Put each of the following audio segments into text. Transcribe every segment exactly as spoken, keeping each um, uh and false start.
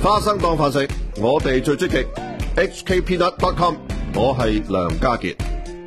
花生當飯食，我哋最積極。H K Peanut dot com， 我係梁家傑。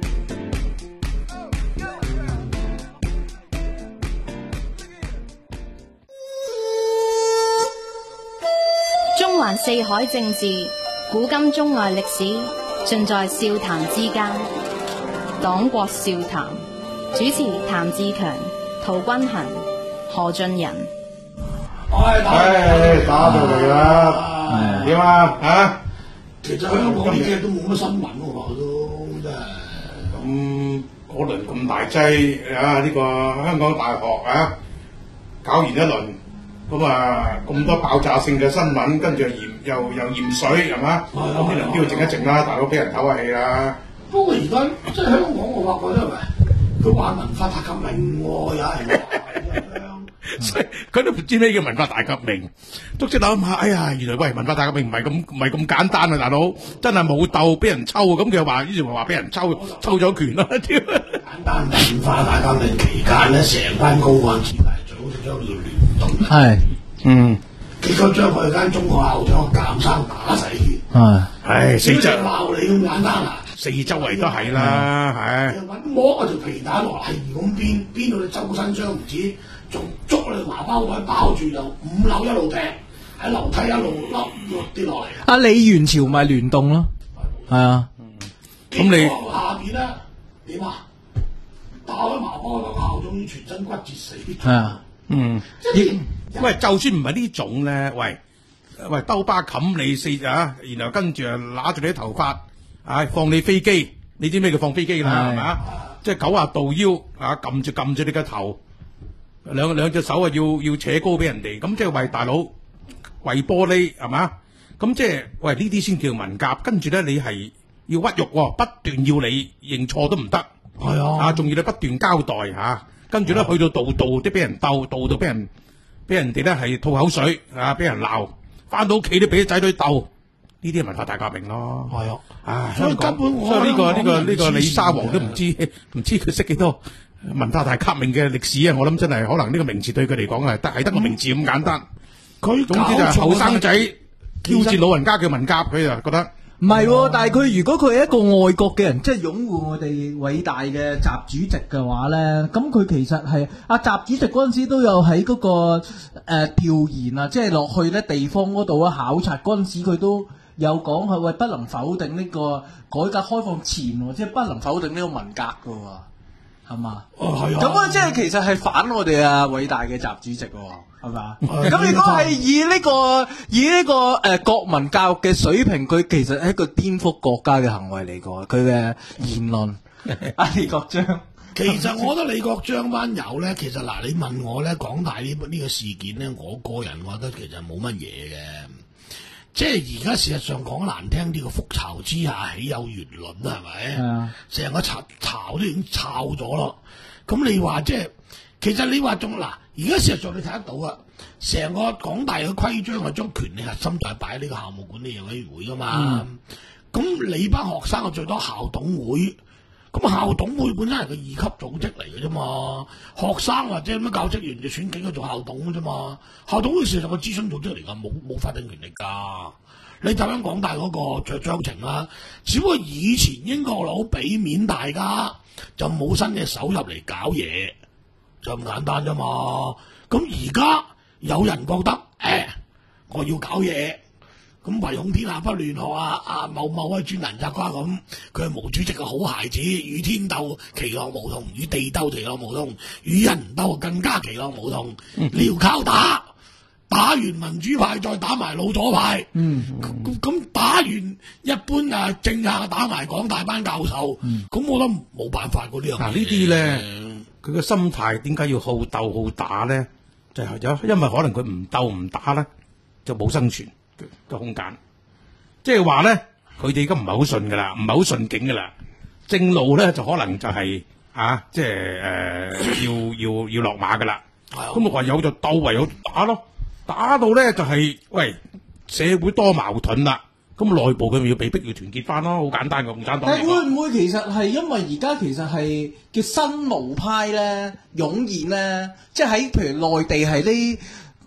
中環四海政治，古今中外歷史，盡在笑談之間。黨國笑談，主持譚志強、陶君行、何俊仁。 唉，打到嚟啦，點啊？吓， 其實香港呢幾日都冇乜新聞喎，都真係。 咁嗰輪咁大劑啊！呢個香港大學啊，搞完一輪，咁啊咁多爆炸性嘅新聞，跟住又驗又又驗水，係嘛？咁呢輪都要靜一靜啦，大佬俾人唞下氣啦。 不過而家即係香港，我發覺咧，係佢話文化大革命喎，有係所以佢都唔知咩叫文化大革命，都即係諗下，哎呀，原來喂文化大革命唔係咁唔係咁簡單啊，大佬真係冇鬥俾人抽，咁佢又話，於是話俾人抽抽咗權啦，屌！ 簡單文化大革命期間咧，成班高幹子弟組織咗個聯動， 係，嗯， 結果將佢間中學校長監生打死， 係， 唉，四周鬧你咁簡單啊！ 四周圍都係啦，係。 揾摸嗰條皮帶落係咁鞭，鞭到你周身傷唔止。仲捉你麻包袋包住，就五樓一路踢，喺樓梯一路凹落跌落嚟。 阿李元朝咪聯動咯，係啊。 咁你下邊咧點啊？打開麻包個校長全身骨折死。 係啊，嗯。 喂，就算唔係呢種咧，喂喂，兜巴冚你四啊，然後跟住啊揦住你啲頭髮，啊放你飛機，你知咩叫放飛機啦？係咪啊？即係九十度腰啊，撳住撳住你個頭。兩兩隻手啊，要要扯高俾人哋，咁即係為大佬為玻璃係嘛？咁即係喂呢啲先叫文革，跟住咧你係要屈辱、哦，不斷要你認錯都唔得，係啊，啊仲要你不斷交代吓、啊，跟住咧去到度度都俾人鬥，度度俾人俾人哋咧係吐口水啊，俾人鬧，翻到屋企都俾仔女鬥，呢啲係文化大革命咯，係啊，啊所以根本我所以呢、這個呢、這個呢、這個李沙皇都唔知唔知佢識幾多。文化大革命嘅歷史啊，我諗真係可能呢個名詞對佢嚟講係得係得個名字咁簡單。佢、嗯、總之就係後生仔挑戰老人家嘅文革，佢就覺得唔係、哦，但係佢如果佢係一個愛國嘅人，即係擁護我哋偉大嘅習主席嘅話咧，咁佢其實係阿習主席嗰陣時都有喺嗰、那個誒調、呃、研啊，即係落去咧地方嗰度啊考察嗰陣時，佢都有講係喂不能否定呢個改革開放前，即係不能否定呢個文革噶。係嘛？哦，係啊！咁啊，即係其實係反我哋啊偉大嘅習主席喎，係嘛？咁如果係以呢、這個以呢、這個誒、呃、國民教育嘅水平，佢其實係一個顛覆國家嘅行為嚟㗎。佢嘅言論，阿李國章， 其實我覺得李國章班友咧，其實嗱，你問我咧，港大呢呢個事件咧，我個人覺得其實冇乜嘢嘅。即係而家事實上講難聽啲，個覆巢之下豈有完卵啊？係咪？成、啊、個巢巢都已經巢咗咯。咁你話即係，其實你話仲嗱，而家事實上你睇得到啊，成個港大嘅規章係將權力核心就係擺喺呢個校務管理委員會噶嘛。咁、嗯、你班學生啊最多校董會，咁校董會本身係個二級組織嚟嘅啫嘛。學生或者乜教職員就選幾個做校董嘅啫嘛。校董會事實上個諮詢組織嚟噶，冇冇法定權力噶。你睇翻港大嗰個著章程啦，只不過以前英國佬俾面大家，就冇新嘅手入嚟搞嘢，就咁簡單啫嘛。咁而家有人覺得，誒、欸，我要搞嘢，咁唯恐天下不亂學啊！啊某某位專欄作家咁，佢係毛主席嘅好孩子，與天鬥其樂無同，與地鬥其樂無同，與人鬥更加其樂無同。嗯、你要靠打。打完民主派再打埋老左派，嗯，咁打完一般啊政客打埋港大班教授，咁、嗯、我覺得冇辦法嗰啲啊。嗱呢啲咧，佢嘅心態點解要好鬥好打咧？就係、是、有，因為可能佢唔鬥唔打咧，就冇生存嘅空間。即係話咧，佢哋而家唔係好順噶啦，唔係好順境噶啦。正路咧就可能就係、是、啊，即係誒、呃、要要要落馬噶啦。咁我唯有就鬥，唯有打咯。打到咧就係、是、喂社會多矛盾啦，咁內部佢咪要被逼要團結翻咯，好簡單嘅共產黨。但係會唔會其實係因為而家其實係叫新奴派咧湧現咧，即係喺譬如內地係呢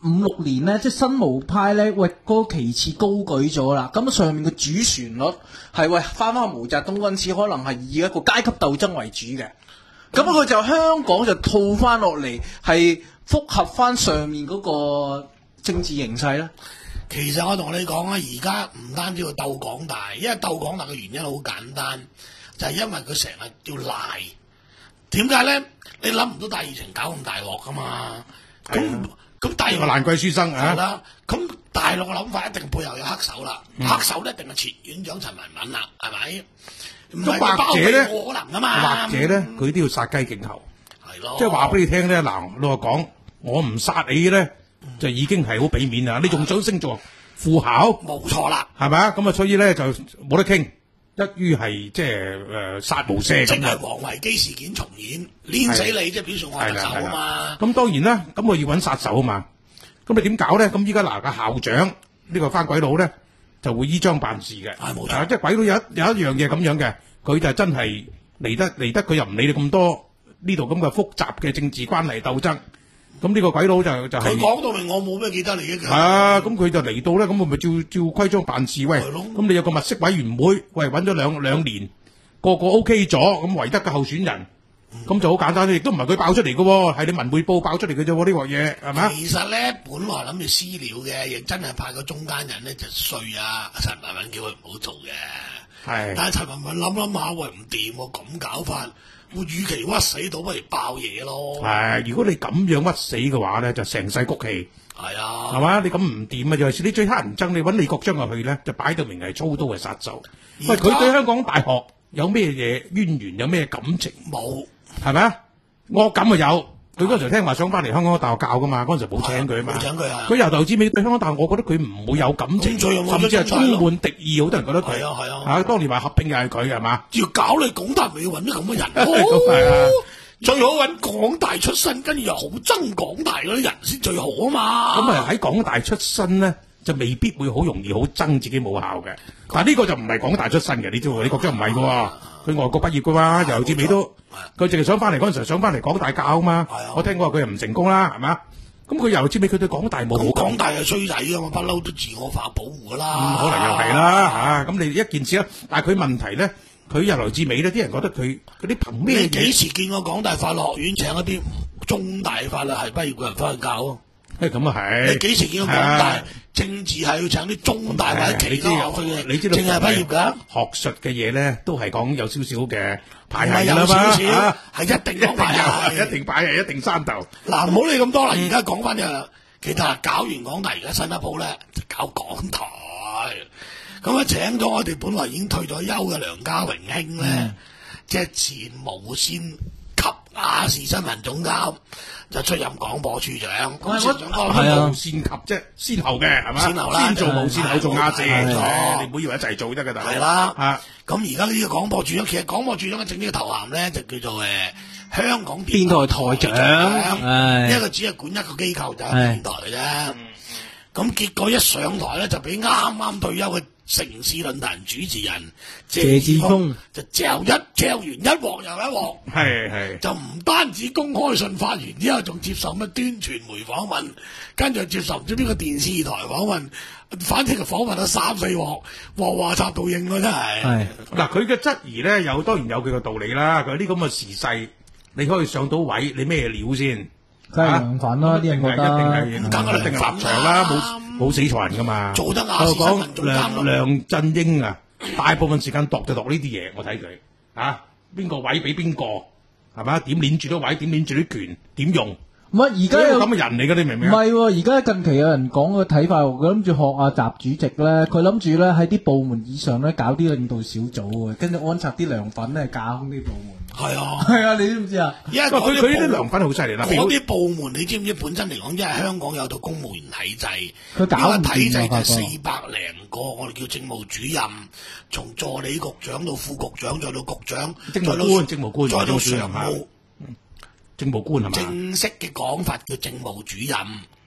五六年咧，即係新毛派咧，喂嗰、那個旗幟高舉咗啦，咁上面嘅主旋律係喂翻翻毛澤東嗰陣時，可能係以一個階級鬥爭為主嘅，咁佢、嗯、就香港就套翻落嚟，係複合翻上面嗰個政治形勢咧。 其實我同你講啊，而家唔單止要鬥港大，因為鬥港大嘅原因好簡單，就係、是、因為佢成日要賴。點解咧？你諗唔到戴耀廷搞咁大鑊噶嘛？咁咁大陸個蘭桂書生啊， 係啦。咁大陸嘅諗法一定背後有黑手啦，嗯、黑手咧一定係前院長陳文敏啦，係咪？ 咁或者咧， 可能噶嘛？ 或者咧，佢都要殺雞儆猴， 係咯。 即係話俾你聽咧，嗱，老實講，我唔殺你咧，就已經係好俾面啦。你仲想升做副校？冇錯啦，係咪啊？咁啊，所以咧就冇得傾。一於係即係誒殺無赦咁， 淨係黃維基事件重演，攣死你即係表示我係特首啊嘛。咁當然啦，咁我要揾殺手啊嘛。咁你點搞咧？咁依家嗱個校長呢、呢個番鬼佬咧，就會依章辦事嘅。係冇錯，即係鬼佬有一有一樣嘢咁樣嘅，佢就真係嚟得嚟得，佢又唔理你咁多呢度咁嘅複雜嘅政治關係鬥爭。咁呢個鬼佬就就係佢講到明，我冇咩記得利益嘅。 係啊，咁佢就嚟到咧，咁我咪照照規章辦事。喂，咁你有個物色委員會，喂揾咗兩兩年，個個 O K 咗，咁唯得嘅候選人，咁、嗯、就好簡單，亦都唔係佢爆出嚟嘅，係你文匯報爆出嚟嘅啫，呢鑊嘢係咪？ 其實咧，本來諗住私了嘅，亦真係派個中間人咧就衰啊！陳文敏叫佢唔好做嘅，係是。但係陳文敏諗諗下，喂唔掂喎，咁搞法。會與其屈死到，不如爆嘢咯。係， 如果你咁樣屈死嘅話咧，就成世谷氣。係啊， 係嘛？你咁唔掂啊！尤其是你最乞人憎，你揾李國章入去咧，就擺到明係操刀嘅殺手。喂，佢對香港大學有咩嘢淵源？有咩感情？冇，係咪啊？惡感啊有。佢嗰陣時聽話想翻嚟香港大學教噶嘛，嗰陣時冇請佢啊嘛。冇請佢啊！佢由頭至尾對香港大學，我覺得佢唔會有感情，甚至係充滿敵意。好多人覺得佢係啊係啊。啊，當年話合併又係佢係嘛？ 要搞你港大，咪要揾啲咁嘅人。係啊，最好揾港大出身，跟住又好憎港大嗰啲人先最好啊嘛。 咁啊喺港大出身咧，就未必會好容易好憎自己母校嘅。但係呢個就唔係港大出身嘅，你知喎？你覺得唔係嘅？佢外國畢業嘅嘛，由至尾都。佢淨係想翻嚟嗰陣時，想翻嚟港大教啊嘛。啊我聽過話佢又唔成功啦，係咪？咁佢由至尾佢對港大冇好感。 港大係衰仔噶嘛，不嬲都自我化保護噶啦、 嗯。可能又係啦嚇。咁、啊、你一件事啦，但係佢問題咧，佢由來至尾咧，啲人覺得佢嗰啲憑咩？ 你幾時見過港大法律學院請一啲中大法律系畢業嘅人翻去教啊？ 誒咁啊係。 你幾時見過港大政治係要請啲中大或者其他學嘅嘢？ 你知道淨係畢業㗎？ 學術嘅嘢咧，都係講有少少嘅排係啦嘛，係、啊、一定講排係，一定擺係，一定山頭。 嗱，唔好理咁多啦，而家講翻就，其實搞完港大，而家新一鋪咧就搞港台。咁啊，請咗我哋本來已經退咗休嘅梁家榮兄咧，嗯、即係前無線及亞視新聞總監，就出任廣播處長。咁處長講係無線及即係先後嘅係嘛？先後啦，先做無線，後做亞視。你唔好以為一齊做得㗎，大佬。係啦。啊， 咁而家呢個廣播處長，其實廣播處長嘅正式嘅頭銜咧，就叫做誒香港電電台台長。 一個只係管一個機構就係電台嘅啫。咁結果一上台咧，就俾啱啱退休嘅城市論壇主持人謝志峰就嚼一嚼完一鑊又一鑊， 係係就唔單止公開信發完之後，仲接受乜端傳媒訪問，跟住接受唔知邊個電視台訪問，反正就訪問咗三四鑊，鑊話插到應咯，真係。 係嗱，佢嘅質疑咧，有當然有佢嘅道理啦。佢呢咁嘅時勢，你可以上到位，你咩料先？ 梗係涼粉啦，啲人覺得， 一定係一定係立場啦，冇冇死錯人噶嘛。 做得亞視新聞總監梁梁振英啊，大部分時間度就度呢啲嘢，我睇佢啊，邊個位俾邊個係嘛？點鏈住啲位，點鏈住啲權，點用？ 唔係而家有咁嘅人嚟嘅，你明唔明？ 唔係喎，而家近期有人講個睇法，佢諗住學阿習主席咧，佢諗住咧喺啲部門以上咧搞啲領導小組嘅，跟住安插啲涼粉咧架空啲部門。 係啊， 係啊，你知唔知啊？ 因為佢佢呢啲涼粉好犀利啦。 嗰啲部門你知唔知本身嚟講，因為香港有套公務員體制， 佢搞個體制就四百零個，我哋叫政務主任，從助理局長到副局長，再到局長， 政務官、政務官， 再到常務。 政務官係嘛？ 正式嘅講法叫政務主任，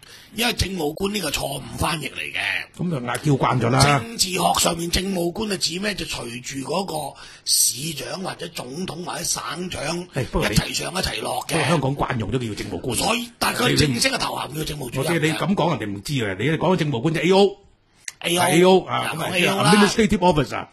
因為政務官呢個錯誤翻譯嚟嘅。 咁就嗌叫慣咗啦。 政治學上面政務官係指咩？就隨住嗰個市長或者總統或者省長一齊上一齊落嘅。 香港慣用都叫政務官。 所以，但係佢正式嘅頭銜叫政務主任。 我知你咁講，人哋唔知嘅。你講政務官就 A O，A A O 啊，咁啊 A O 啦 ，Administrative Officer。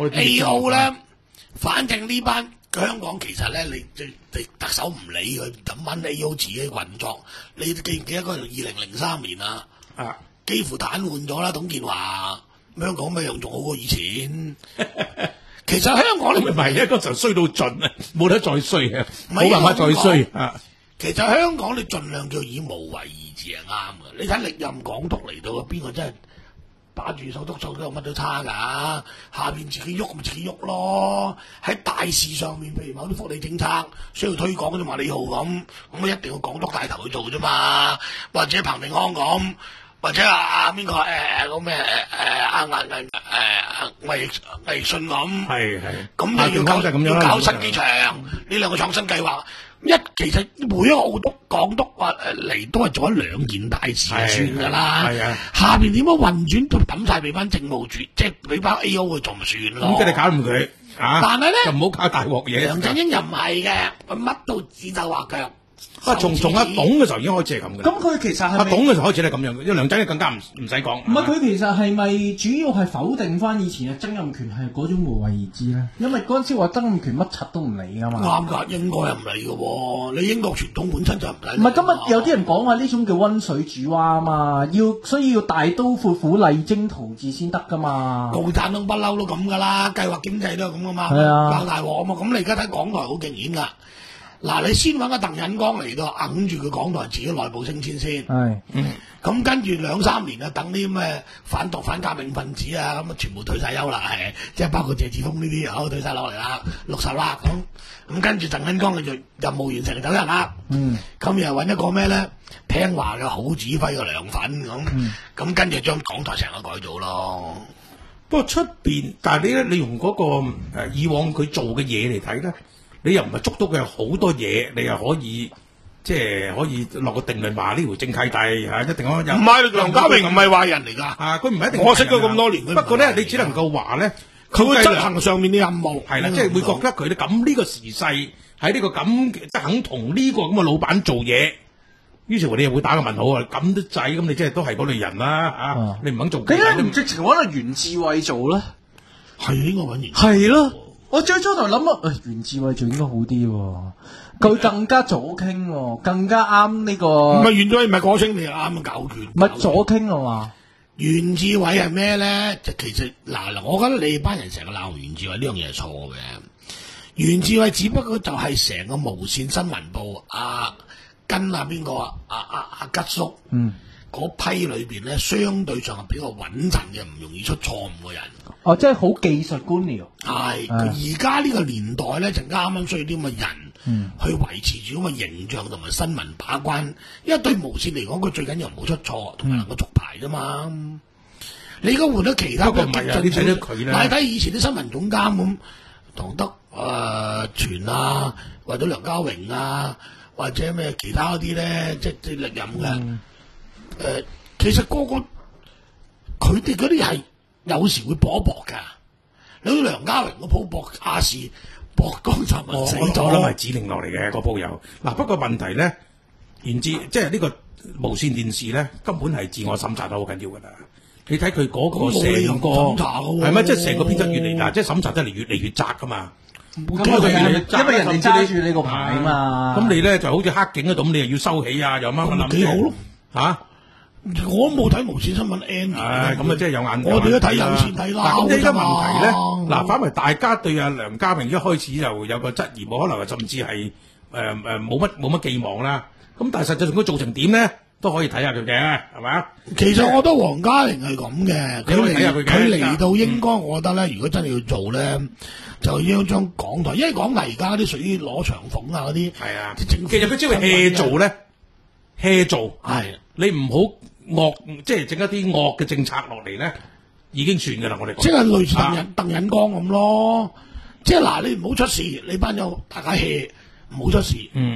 A O 咧，反正呢班香港其實咧，你你特首唔理佢，咁揾 A O 自己運作。你記唔記得嗰陣二零零三年啊？啊，幾乎癱瘓咗啦，董建華。香港咩樣仲好過以前？其實香港你唔係一嗰時候衰到盡啊，冇得再衰啊，冇辦法再衰啊。其實香港你盡量叫以無為而治係啱嘅。你睇歷任港督嚟到，邊個真係把住手督手都有乜都差㗎？下邊自己喐咪自己喐咯。喺大事上面，譬如某啲福利政策需要推廣，好似馬里號咁，咁啊一定要港督帶頭去做啫嘛。或者彭定康咁。或者啊邊個誒嗰咩誒誒阿魏魏誒魏魏信咁，係係咁又要搞要搞新機場呢兩個創新計劃，一其實每一個澳督港督話誒嚟都係做咗兩件大事就算㗎啦，係啊，下邊點樣運轉就抌晒俾班政務主，即係俾班 A O 去做咪算咯。咁即係你搞唔佢啊？但係咧就唔好搞大鑊嘢。梁振英又唔係嘅，佢乜都指手畫腳。啊！從從阿董嘅時候已經開始係咁嘅。咁佢其實係阿董嘅時候開始係咁樣嘅，因為梁振英更加唔唔使講。 唔係佢其實係咪主要係否定翻以前嘅曾蔭權係嗰種無為而治咧？因為嗰陣時話曾蔭權乜柒都唔理㗎嘛。啱㗎，英國又唔理嘅喎。你英國傳統本身就唔理。唔係今日有啲人講話呢種叫溫水煮蛙啊嘛，要所以要大刀闊斧勵精圖治先得㗎嘛。共產黨不嬲都咁㗎啦，計劃經濟都係咁㗎嘛，爆大鑊啊嘛。咁你而家睇港台好勁顯㗎。嗱，你先揾個鄧忍光嚟到揞住佢港台自己內部升遷先，係，嗯，咁跟住兩三年啊，等啲咩反獨反革命分子啊，咁啊全部退晒休啦，係，即係包括謝志峰呢啲又退晒落嚟啦，六十啦，咁，咁跟住鄧忍光佢就任務完成走人啦，嗯，咁又揾一個咩咧聽話嘅好指揮嘅梁粉咁，咁、嗯、跟住將港台成個改造咯。 不過出邊，但係你咧，你用嗰、那個誒、呃、以往佢做嘅嘢嚟睇咧。你又唔係捉到佢好多嘢，你又可以即係可以落個定論話呢條正契弟嚇一定可有。唔係梁家榮唔係壞人嚟㗎，啊佢唔係一定。我識咗咁多年，不過咧你只能夠話咧，佢會執行上面啲任務係啦，即係會覺得佢咧咁呢個時勢喺呢個咁即係肯同呢個咁嘅老闆做嘢，於是乎你又會打個問號啊！咁都制咁，你即係都係嗰類人啦嚇，啊、你唔肯做。點解唔直情揾阿袁志偉做咧？係應該揾袁。係咯。我最初就諗啊，誒，袁志偉做應該好啲喎，佢更加左傾喎，更加啱呢個。唔係袁志偉唔係左傾，你又啱搞權。唔係左傾啊嘛？袁志偉係咩咧？就其實嗱嗱，我覺得你班人成日鬧袁志偉呢樣嘢係錯嘅。袁志偉只不過就係成個無線新聞部啊，跟啊邊個啊啊啊啊吉叔，嗯，嗰批裏邊咧，相對上係比較穩陣嘅，唔容易出錯誤嘅人。哦，即係好技術官僚。係，而家呢個年代咧，就啱啱需要啲咁嘅人，嗯，去維持住咁嘅形象同埋新聞把關。因為對無線嚟講，佢最緊要唔好出錯，同埋能夠續牌啫嘛。嗯、你而家換咗其他嘅激進少，睇睇以前啲新聞總監咁，唐德誒全啊，或者梁家榮啊，或者咩其他嗰啲咧，即係歷任嘅。誒、嗯呃，其實個個佢哋嗰啲係。有時會搏一搏㗎，你好似梁家榮嗰鋪搏亞視搏江澤民死咗，我諗係指令落嚟嘅嗰鋪有。嗱，不過問題咧，源自即係呢個無線電視咧，根本係自我審查得好緊要㗎啦。你睇佢嗰個成個係咪即係成個編輯越嚟嗱，即係審查得嚟越嚟越窄㗎嘛。咁佢越嚟越窄，因為人哋揸住你個牌嘛。咁你咧就好似黑警咁，你又要收起啊，又乜乜諗幾好咯嚇。我冇睇無線新聞 N， 唉，咁啊，即係有眼。我哋都睇有線睇啦。咁呢個問題咧，嗱，反為大家對阿梁家榮一開始就有個質疑，冇可能甚至係誒誒冇乜冇乜寄望啦。咁但係實際上佢做成點咧，都可以睇下佢嘅，係咪啊？其實我覺得黃家榮係咁嘅，佢嚟佢嚟到應該，我覺得咧，如果真係要做咧，就要將港台，因為港台而家啲屬於攞長俸啊嗰啲。係啊，其實佢只係 hea 做咧 hea 做，係你唔好。惡即係整一啲惡嘅政策落嚟咧，已經算噶啦。我哋即係類似鄧忍鄧忍光咁咯。即係嗱，你唔好出事，你班友大家 hea，唔好出事。嗯，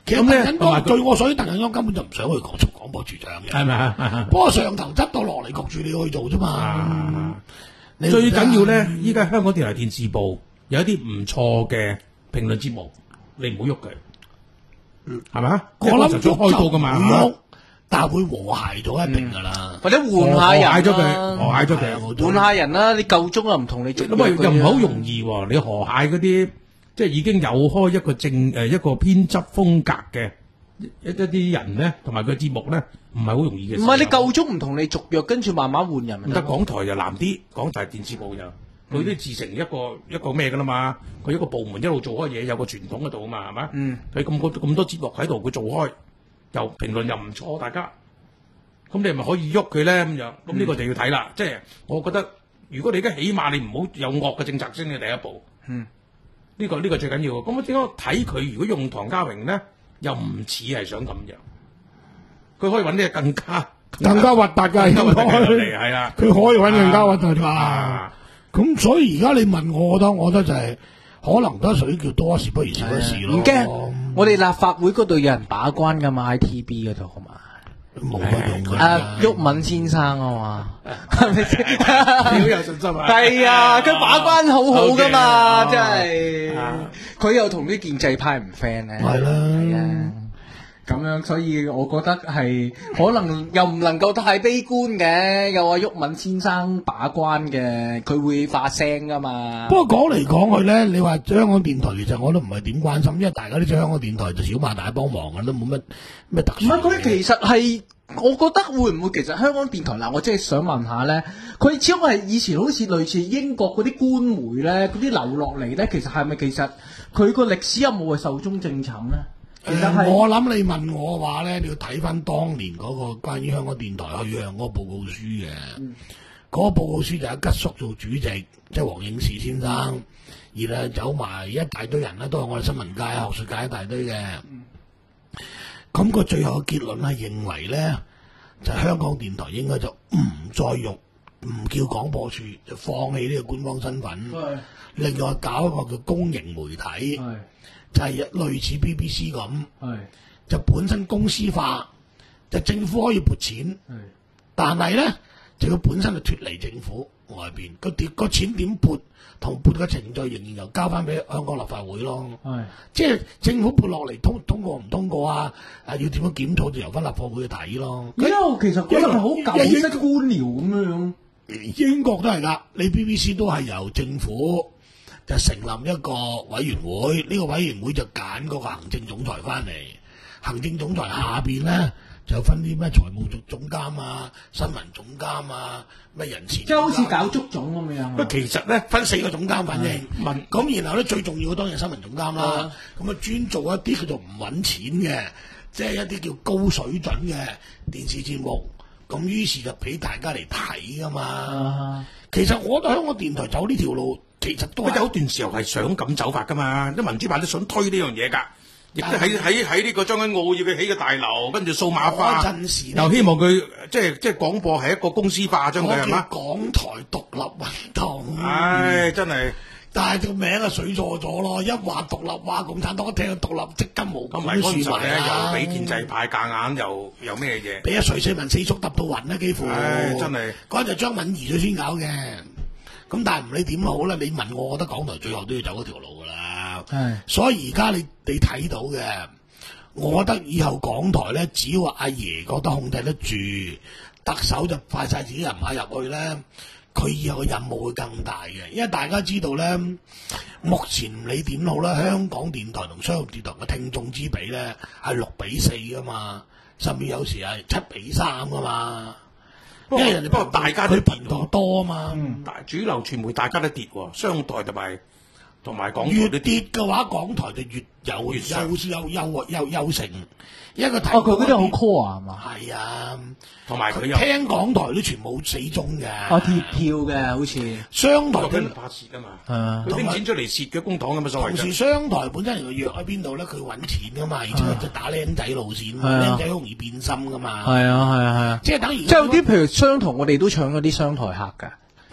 其實咁咧鄧錦江據我所知，鄧錦江根本就唔想去廣做廣播處長嘅， 係咪啊？ 不過上頭執到落嚟焗住你去做啫嘛。 啊你最緊要咧，依家香港電台電視部有一啲唔錯嘅評論節目，你唔好喐佢，係咪啊？ 我諗就想開到噶嘛， 喐，但係會和諧咗一定㗎啦。 或者換下人和諧咗佢， 啦， 和諧咗佢。 換下人啦。你夠鐘又唔同你續咁啊， 約又唔係好容易喎。你河蟹嗰啲，即係已經有開一個正誒一個編輯風格嘅一一啲人咧，同埋個節目咧，唔係好容易嘅事。 唔係你夠鐘唔同你續約，跟住慢慢換人咪唔得，港台就難啲，港台電視部就佢都自成一個一個咩噶啦嘛。佢一個部門一路做開嘢，有個傳統喺度啊嘛，係嘛？ 嗯， 佢咁多咁多節目喺度，佢做開又評論又唔錯，大家咁你係咪可以喐佢咧咁樣？咁呢個就要睇啦。即係我覺得，如果你而家起碼你唔好有惡嘅政策先嘅第一步。 嗯， 呢個呢個最緊要。咁我點解睇佢如果用唐家榮咧，又唔似係想咁樣？佢可以揾啲更加更加核突㗎，應該嚟係啦。 佢可以揾更加核突㗎。 啊咁所以而家你問我，我覺得我覺得就係可能都係屬於叫多一事不如少一事咯。 唔驚，我哋立法會嗰度有人把關㗎嘛，喺 T B 嗰度係嘛？ 冇乜用㗎。 啊，毓民先生啊嘛，係咪先？ 你好有信心啊！ 係啊，佢把關好好噶嘛， Okay， 真係啊。 佢又同啲建制派唔 friend 咧， 係啦係啊。咁樣，所以我覺得係可能又唔能夠太悲觀嘅。有阿毓民先生把關嘅，佢會發聲噶嘛。 不過講嚟講去咧，你話香港電台其實我都唔係點關心，因為大家都知香港電台就小馬大幫忙嘅，都冇乜咩特殊。 唔係佢其實係，我覺得會唔會其實香港電台嗱，我真係想問下咧，佢始終係以前好似類似英國嗰啲官媒咧，嗰啲流落嚟咧，其實係咪其實佢個歷史有冇係壽終正寢咧？其實係、 呃、我諗你問我嘅話咧，你要睇翻當年嗰個關於香港電台去向嗰個報告書嘅。嗰、嗯、個報告書就有吉叔做主席，即係黃應士先生，而係走埋一大堆人咧，都係我哋新聞界、學術界一大堆嘅。咁、嗯、個最後嘅結論係認為咧，就係、香港電台應該就唔再用，唔叫廣播處，就放棄呢個官方身份，另外搞一個叫公營媒體。就係類似 B B C 咁，就本身公司化，就政府可以撥錢，但係咧就佢本身就脫離政府外邊，個點個錢點撥同撥嘅程序仍然又交翻俾香港立法會咯。即係政府撥落嚟通通過唔通過啊？啊要點樣檢討就由翻立法會去睇咯。 因為其實覺得係好舊式官僚咁樣。 英國都係㗎，你 B B C 都係由政府。就成立一個委員會，呢、這個委員會就揀嗰個行政總裁翻嚟，行政總裁下邊咧就分啲咩財務總總監啊、新聞總監啊、咩人事， 即係好似搞足總咁樣。 不過其實咧分四個總監，反正問咁，然後咧最重要嘅當然新聞總監啦，咁啊專做一啲叫做唔揾錢嘅，即係一啲叫高水準嘅電視節目，咁於是就俾大家嚟睇噶嘛。啊、其實我覺得香港電台走呢條路。其實都有段時候係想咁走法噶嘛，啲民主派都想推呢樣嘢㗎，亦都喺喺喺呢個將軍澳要佢起嘅大樓，跟住數碼化，又希望佢即係即係廣播係一個公司化，將佢係嘛？港台獨立運動，唉，真係，但係個名啊水錯咗咯，一話獨立話共產黨一聽到獨立即刻冇咁咪嗰時咧，又俾建制派夾硬，又又咩嘢？俾阿徐世民四叔揼到暈啦，幾乎，唉，真係嗰陣就張敏儀最先搞嘅。咁但係唔理點好啦，你問我，我覺得港台最後都要走嗰條路噶啦。係，所以而家你你睇到嘅，我覺得以後港台咧，只要阿爺覺得控制得住，特首就派晒自己人馬入去咧，佢以後嘅任務會更大嘅。因為大家知道咧，目前唔理點好啦，香港電台同商業電台嘅聽眾之比咧係六比四噶嘛，甚至有時係七比三噶嘛。因為人哋不過大家都頻道多啊嘛，嗯、主流傳媒大家都跌喎，商台同埋同埋港台越跌嘅話，港台就越有越優優優優優勝。一個睇哦，佢嗰啲好 core 啊嘛，係啊，同埋佢聽港台都全部死忠嘅，哦貼票嘅好似商台佢唔怕蝕啊嘛，佢拎錢出嚟蝕嘅公帑咁嘅所謂。同時商台本身佢弱喺邊度咧？佢揾錢噶嘛，而且就打僆仔路線，僆仔好容易變心噶嘛。係啊係啊係啊，即係等於即係有啲譬如商台，我哋都搶咗啲商台客㗎。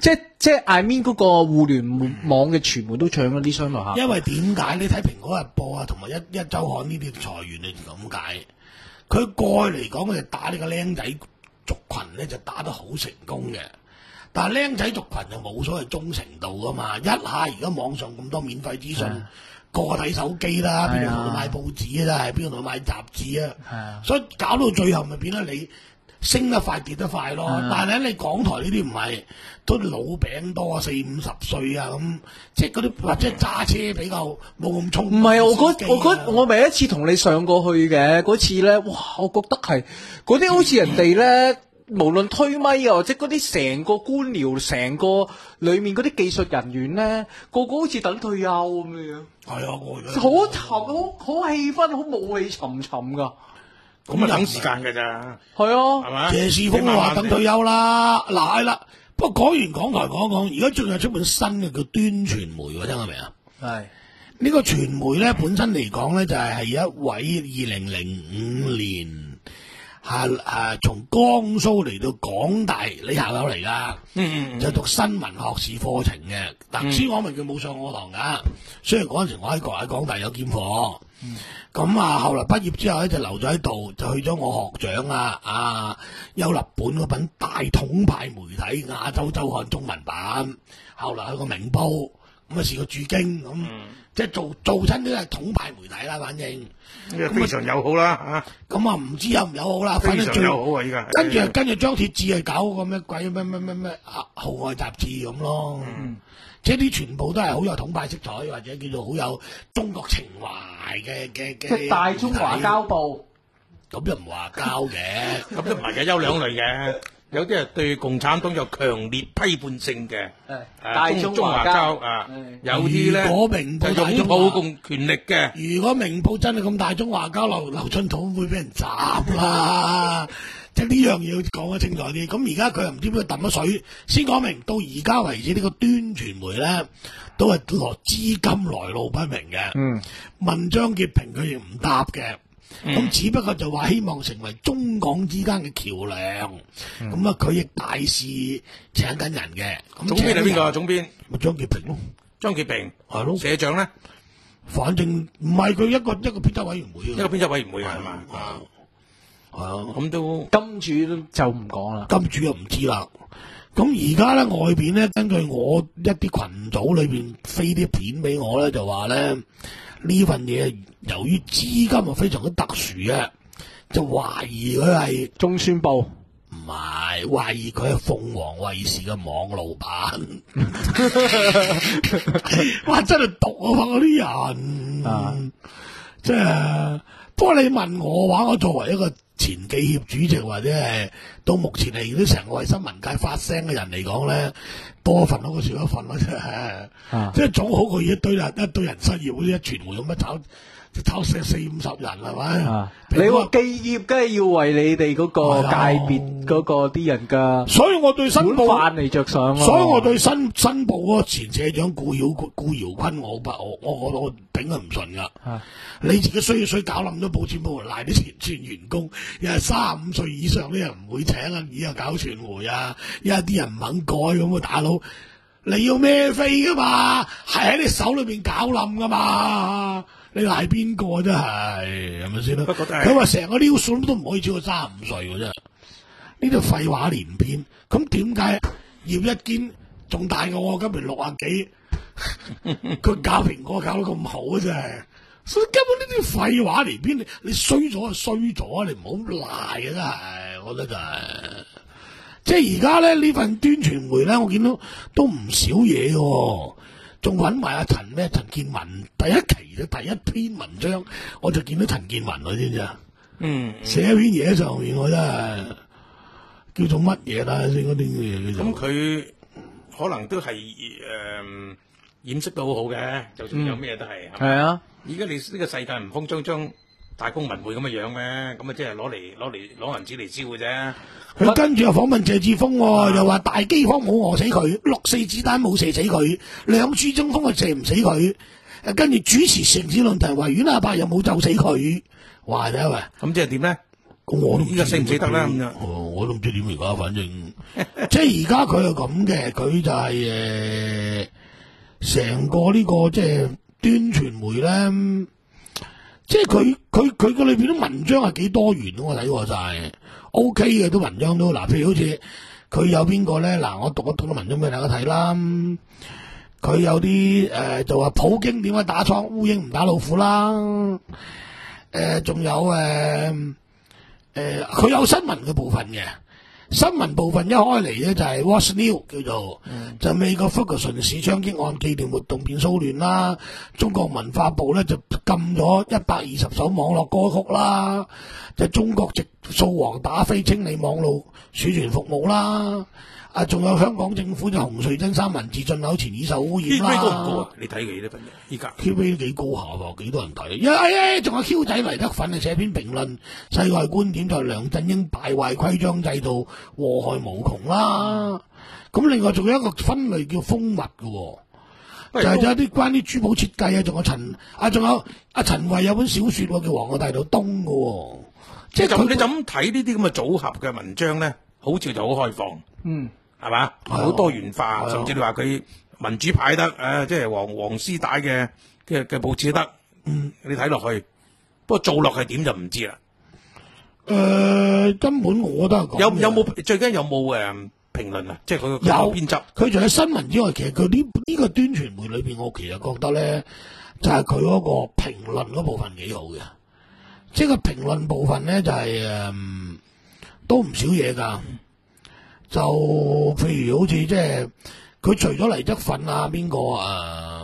即即係 I mean 嗰個互聯網嘅傳媒都搶咗啲商台客。 因為點解你睇《蘋果日報》啊，同埋一一週刊呢啲裁員你咁解？佢過去嚟講，佢就打呢個僆仔族群咧，就打得好成功嘅。但係僆仔族群就冇所謂忠誠度噶嘛，一下而家網上咁多免費資訊，個個睇手機啦，邊度同佢買報紙啊？係邊度同佢買雜誌啊？所以搞到最後咪變咗你升得快跌得快咯。但係咧，你港台呢啲唔係，都老餅多四五十歲啊咁，即係嗰啲或者揸車比較冇咁衝。 唔係我嗰我嗰我咪一次同你上過去嘅嗰次咧，哇！我覺得係嗰啲好似人哋咧。無論推咪啊，或者嗰啲成個官僚，成個裏面嗰啲技術人員咧，個個好似等退休咁樣。 係啊，我好沉，好好氣氛，好武氣沉沉噶。 咁啊，等時間㗎咋？ 係啊， 係嘛？ 謝仕峰話等退休啦，嗱係啦。不過講完港台講講，而家最近出本新嘅叫端傳媒喎，聽過未啊？係呢個傳媒咧，本身嚟講咧就係係一位二零零五年。係誒，從江蘇嚟到港大，你校友嚟噶，嗯嗯就讀新聞學士課程嘅。嗱，先講明佢冇上我堂噶，雖然嗰陣時我喺國喺港大有兼課，咁、嗯、啊後來畢業之後咧就留咗喺度，就去咗我學長啊啊優立本嗰本大統派媒體亞洲週刊中文版，後來去個明報，咁啊試過駐京咁。嗯即係做做親都係統派媒體啦，反正咁非常友好啦嚇。 咁啊唔知友唔友好啦，反正最友好啊依家。 跟住跟住張鐵志係搞個咩鬼咩咩咩咩號外雜誌咁咯。嗯、即係啲全部都係好有統派色彩，或者叫做好有中國情懷嘅嘅嘅。 即係大中華膠報。 咁又唔話膠嘅， 咁都唔係嘅，有兩類嘅。有啲係對共產黨有強烈批判性嘅， 大中華膠啊，有啲咧如果明報就擁抱共權力嘅。 如果明報真係咁大中華膠，劉劉春土會俾人斬啦。即係呢樣嘢要講得清楚啲。咁而家佢又唔知點解抌咗水。先講明到而家為止，呢個端傳媒咧都係來資金來路不明嘅。嗯，問張潔平佢亦唔答嘅。咁、嗯、只不過就話希望成為中港之間嘅橋梁，咁啊佢亦大肆請緊人嘅。 總編係邊個啊？總編咪張潔平咯。張潔平係咯。社長咧，反正唔係佢一個一個編輯委員會，一個編輯委員會係嘛？係啊，咁都金主就唔講啦。 金主又唔知啦。咁而家咧外邊咧，根據我一啲群組裏邊飛啲片俾我咧，就話咧。呢份嘢由於資金係非常之特殊嘅，就懷疑佢係中宣部， 唔係懷疑佢係鳳凰衛視嘅網老闆。哇！真係毒啊！嗰啲人，啊、即係不過你問我話，我作為一個前記協主席或者係到目前嚟都成個為新聞界發聲嘅人嚟講咧，多一份好過少一份咯，真係，啊、即係總好過一堆人一堆人失業，好似一傳媒咁樣炒炒四四五十人係咪？啊、 你話記業梗係要為你哋嗰個界別嗰個啲人噶， 所以我對新報飯嚟着想， 所以我對新新報嗰個前社長顧曉顧堯坤，我不我我我我頂佢唔順噶。啊、你自己衰衰搞冧咗報紙報，賴啲前線員工，又係三十五歲以上啲人唔會請啊，以後搞傳媒啊，因為啲人唔肯改咁啊，大佬你要孭飛噶嘛，係喺你手裏邊搞冧噶嘛。你賴邊個真係係咪先啦？佢話成個 news 都唔可以超過三十五歲嘅啫，呢度廢話連篇。咁點解葉一堅仲大過我？今年六啊幾，佢搞蘋果搞得咁好啊！真係，所以根本呢啲廢話連篇，你你衰咗就衰咗，你唔好賴啊！真係，我覺得就係、是，即係而家咧呢份端傳媒咧，我見到都唔少嘢嘅。仲揾埋阿陳咩陳建文第一期嘅第一篇文章，我就見到陳建文啦，知唔知啊？嗯，寫一篇嘢喺上面，我真係叫做乜嘢啦？先嗰啲嘢。咁佢可能都係誒掩飾到好好嘅，就算有咩都係。係啊，而家你呢個世界唔慌張張大公文匯咁嘅樣咩？咁啊，即係攞嚟攞嚟攞銀紙嚟燒嘅啫。 佢跟住又訪問謝志峰，又話大饑荒冇餓死佢，六四子彈冇射死佢，兩處中風啊射唔死佢。誒，跟住主持城市論壇，維園阿伯又冇咒死佢。哇！真係， 咁即係點咧？ 咁我都唔知依家死唔死得啦咁樣。 哦，我都唔知點而家，反正即係而家佢係咁嘅，佢就係誒成個呢、個即係端傳媒咧，即係佢佢佢個裏邊啲文章係幾多元，我睇過晒 O K 嘅，都文章都嗱，譬如好似佢有邊個咧，嗱我讀一讀啲文章俾大家睇啦。佢有啲誒、呃、就話普京點解打蒼烏蠅唔打老虎啦？誒、呃、仲有誒誒佢有新聞嘅部分嘅，新聞部分一開嚟咧就係 What's New 叫做，嗯、就美國福克遜市槍擊案紀念活動變騷亂啦，中國文化部咧就禁咗一百二十首網絡歌曲啦，就中國直掃黃打非清理網路儲存服務啦。啊，仲有香港政府就紅隧真三文治進口前已受污染啦。 Q V 高唔高啊？你睇佢呢份嘢，依家 Q V 都幾高下喎，幾多人睇？呀，仲有 Q 仔黎德奮啊，寫篇評論，世界觀點就係梁振英敗壞規章制度，禍害無窮啦。咁另外仲有一個分類叫蜂蜜嘅，就係有啲關於珠寶設計啊，仲有陳啊，仲有阿陳慧有本小説叫《黃河大道東》嘅， 即係就你就咁睇呢啲咁嘅組合嘅文章咧，好似就好開放。 嗯。 係嘛？好多元化，甚至你話佢民主派得，誒，即係黃黃絲帶嘅嘅嘅報紙得，嗯，你睇落去，不過做落係點就唔知啦。 誒，根本我都係講有有冇最緊有冇誒評論啊？即係佢個編輯， 佢除咗新聞之外，其實佢呢呢個端傳媒裏邊，我其實覺得咧，就係佢嗰個評論嗰部分幾好嘅，即係個評論部分咧就係誒都唔少嘢㗎。就譬如好似即係佢除咗黎則奮啊，邊個誒？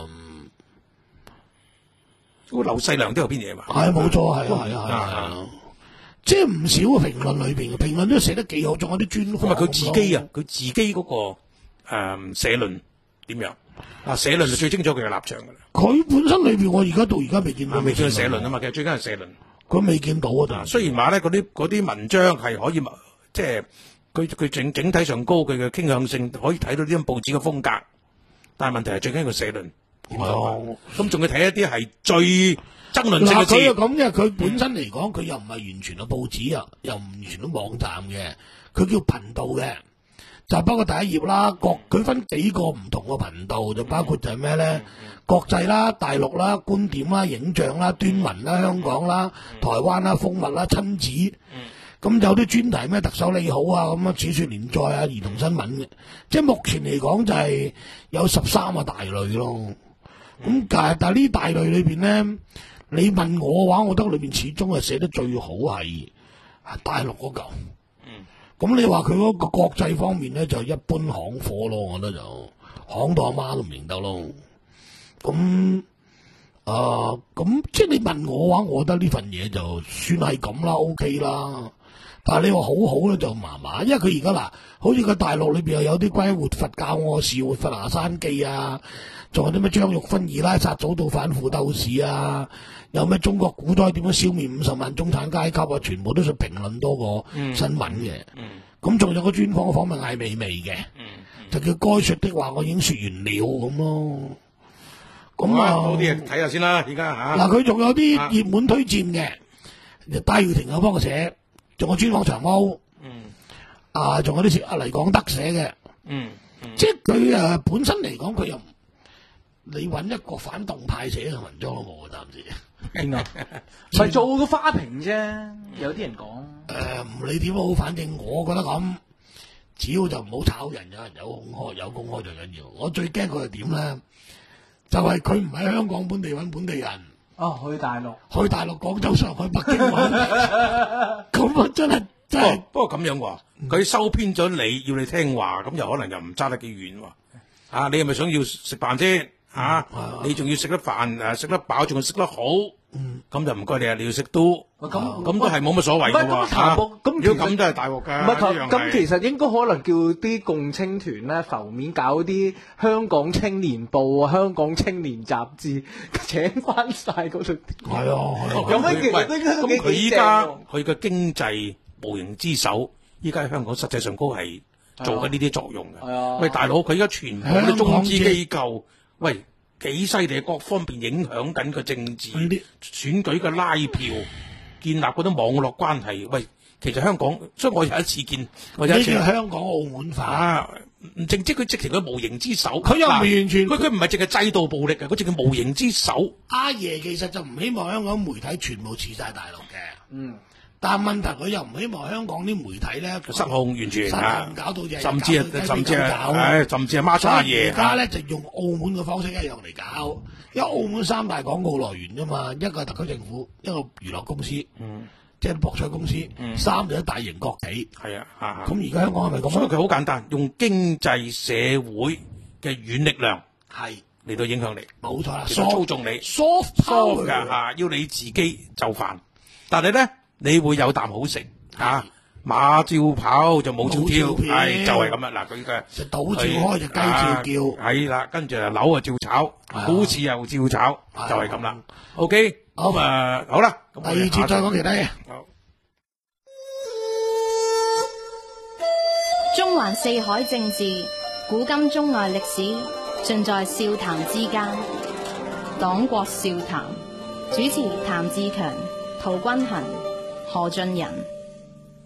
嗰個劉細良都有篇嘢嘛？ 係冇錯，係啊係啊係啊！即係唔少嘅評論裏邊嘅評論都寫得幾好，仲有啲專訪。 咁啊，佢自己啊，佢自己嗰個誒社論點樣？啊，社論就最清楚佢嘅立場㗎啦。 佢本身裏邊，我而家到而家未見到。 未見到社論啊嘛，其實最緊係社論。 佢未見到啊！ 雖然話咧，嗰啲嗰啲文章係可以即係。佢佢整整體上高，佢嘅傾向性可以睇到呢張報紙嘅風格，但係問題係最緊要個社論。哦，咁仲要睇一啲係最爭論性嘅字。 嗱，佢又咁嘅，佢本身嚟講，佢又唔係完全嘅報紙啊，又唔完全嘅網站嘅，佢叫頻道嘅。就包括第一頁啦，國佢分幾個唔同嘅頻道，就包括就係咩咧？國際啦、大陸啦、觀點啦、影像啦、端文啦、香港啦、台灣啦、風物啦、親子。咁有啲專題咩特首你好啊，咁啊小說連載啊，兒童新聞嘅，即係目前嚟講就係有十三個大類咯。咁但係但係呢大類裏邊咧，你問我嘅話，我覺得裏邊始終係寫得最好係大陸嗰嚿。嗯。咁你話佢嗰個國際方面咧，就一般行貨咯，我覺得就行到阿媽都唔認得咯。咁啊，咁即係你問我嘅話，我覺得呢份嘢就算係咁啦 ，OK 啦。但係你話好好咧就麻麻，因為佢而家嗱，好似佢大陸裏邊又有啲關於活佛教我事、活佛拿山記啊，仲有啲咩張玉芬二奶殺早到反腐鬥士啊，有咩中國古代點樣消滅五十萬中產階級啊，全部都係評論多過新聞嘅。咁仲、嗯嗯、有個專訪訪問艾未未嘅，嗯嗯、就叫該說的話我已經說完了咁咯。咁啊， 好啲嘢睇下先啦，而家吓。嗱， 佢仲有啲熱門推薦嘅，就戴耀廷有幫佢寫。仲有專訪長毛，嗯，啊，仲有啲阿黎廣德寫嘅，嗯，嗯即係佢誒本身嚟講，佢又你揾一個反動派寫嘅文章咯，我暫時， 邊個？咪做個花瓶啫，有啲人講， 誒唔理點好，反正我覺得咁，只要就唔好炒人，有人有公開，有公開最緊要。我最驚佢係點咧？就係佢唔喺香港本地揾本地人。 哦，去大陸， 去大陸、廣州、上海、北京玩，咁啊真係真係。 不過咁樣喎，佢收編咗你，要你聽話，咁又可能又唔揸得幾遠喎。啊，你係咪想要食飯先？啊，你仲要食得飯，誒食得飽，仲要食得好，咁就唔該你啊，你要食都，咁咁都係冇乜所謂嘅喎。咁如果咁都係大鑊㗎。 唔係咁，其實應該可能叫啲共青團咧浮面搞啲香港青年報啊、香港青年雜誌，請翻晒嗰度。 係啊， 有咩其實都咁佢依家佢嘅經濟無形之手，依家喺香港實際上都係做緊呢啲作用嘅。係啊，喂大佬，佢而家全部啲中資機構。喂，幾犀利！各方面影響緊個政治選舉嘅拉票，建立嗰啲網絡關係。喂， 其實香港，所以我有一次見，我有一呢次叫香港澳門化。 啊，唔淨即佢直情佢無形之手， 佢又唔嗱完全佢佢唔係淨係制度暴力嘅，佢淨係無形之手。 阿爺其實就唔希望香港媒體全部似晒大陸嘅，嗯，但係問題佢又唔希望香港啲媒體咧失控完全失啊控，搞到日日甚至係搞到甚至係， 雞飛狗走唉，甚至係孖叉所以嘢。 而家咧就用澳門嘅方式一樣嚟搞，因為澳門三大廣告來源啫嘛，一個係特區政府，一個娛樂公司，嗯，即係博彩公司，嗯，三就係大型國企， 係啊，啊咁而家香港係咪咁啊？ 所以佢好簡單，用經濟社會嘅軟力量係嚟到影響你， 冇錯啦， 嚟到操縱你 soft ，soft 噶 power 嚇，要你自己就範。但係咧，你會有啖好食嚇，馬照跑就冇照跳， 冇照跳係就係咁啦。嗱，佢嘅就賭照開就雞照叫， 係啦，跟住啊樓啊照炒，股市又照炒，就係咁啦。OK， 好咁啊好啦，咁第二節再講其他嘢。 好。 中環四海政治，古今中外歷史，盡在笑談之間。黨國笑談，主持譚志強、陶君衡、何俊仁。